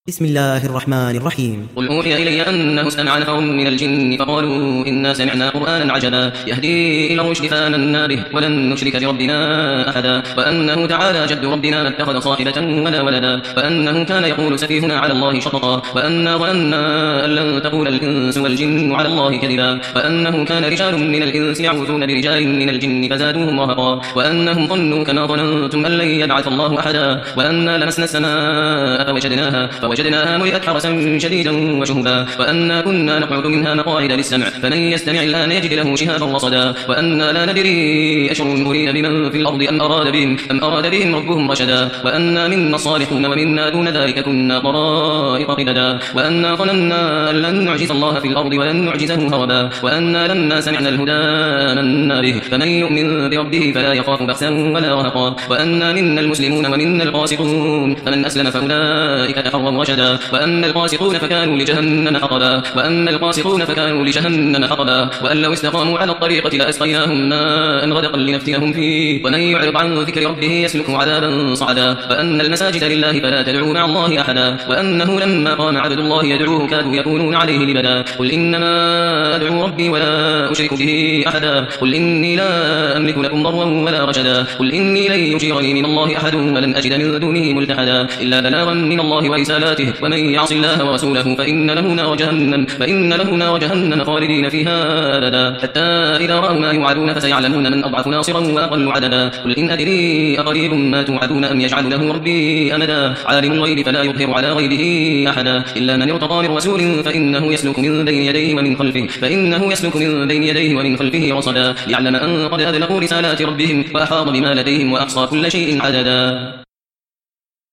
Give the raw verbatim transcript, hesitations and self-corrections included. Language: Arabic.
بسم الله الرحمن الرحيم. قل أوحي إلي أنه استمع نفر من الجن فقالوا إنا سمعنا قرآنا عجبا يهدي إلى الرشد فآمنا به ولن نشرك بربنا أحدا وأنه تعالى جد ربنا ما اتخذ صاحبة ولا ولدا وأنه كان يقول سفيهنا على الله شططا وأنا ظننا أن لن تقول الإنس والجن على الله كذبا وأنه كان رجال من الإنس يعوذون برجال من الجن فزادوهم رهقا وأنهم ظنوا كما ظننتم أن لن يبعث الله أحدا وأنا لمسنا السماء فوجدناها فوجدناها ملئت حرسا شديدا وشهبا وأنا كنا نقعد منها مقاعد للسمع فمن يستمع الآن يجد له شهابا رصدا وأنا لا ندري أشر أريد بمن في الأرض أم أراد بهم أم أراد بهم ربهم رشدا وأنا منا الصالحون ومنا دون ذلك كنا طرائق قددا وأنا ظننا أن لن نعجز الله في الأرض ولن نعجزه هربا وأنا لما سمعنا الهدى آمنا به فمن يؤمن بربه فلا يخاف بأسا ولا رهقا وأنا منا المسلمون ومنا القاسطون فمن أسلم فأولئك تحروا رشدا وأما القاسطون فكانوا لجهنم حطبا وأما القاسطون فكانوا لجهنم حطبا وأن لو استقاموا على الطريقة لأسقيناهم ماء غدقا لنفتنهم فيه ومن يعرض عن ذكر ربه يسلكه عذابا صعدا وأن المساجد لله فلا تدعوا مع الله أحدا وأنه لما قام عبد الله يدعوه كادوا يكونون عليه لبدا قل إنما أدعو ربي ولا أشرك به أحدا قل إني لا أملك لكم ضرا ولا رشدا قل إني لن يجيرني من الله أحد ولن أجد من دونه ملتحدا إلا بلاغا من الله ورسالاته ومن يعص الله ورسوله فإن له نار جهنم فإن له نار جهنم خالدين فيها أبدا حتى إذا رأوا ما يوعدون فسيعلمون من أضعف ناصرا وأقل عددا قل إن أدري أقريب ما توعدون أم يجعل له ربي أمدا عالم الغيب فلا يظهر على غيبه أحدا إلا من ارتضى من رسول فإنه يسلك من بين يديه ومن خلفه فإنه يسلك من بين يديه ومن خلفه رصدا ليعلم أن قد أبلغوا رسالات ربهم وأحاط بما لديهم وأحصى كل شيء عددا.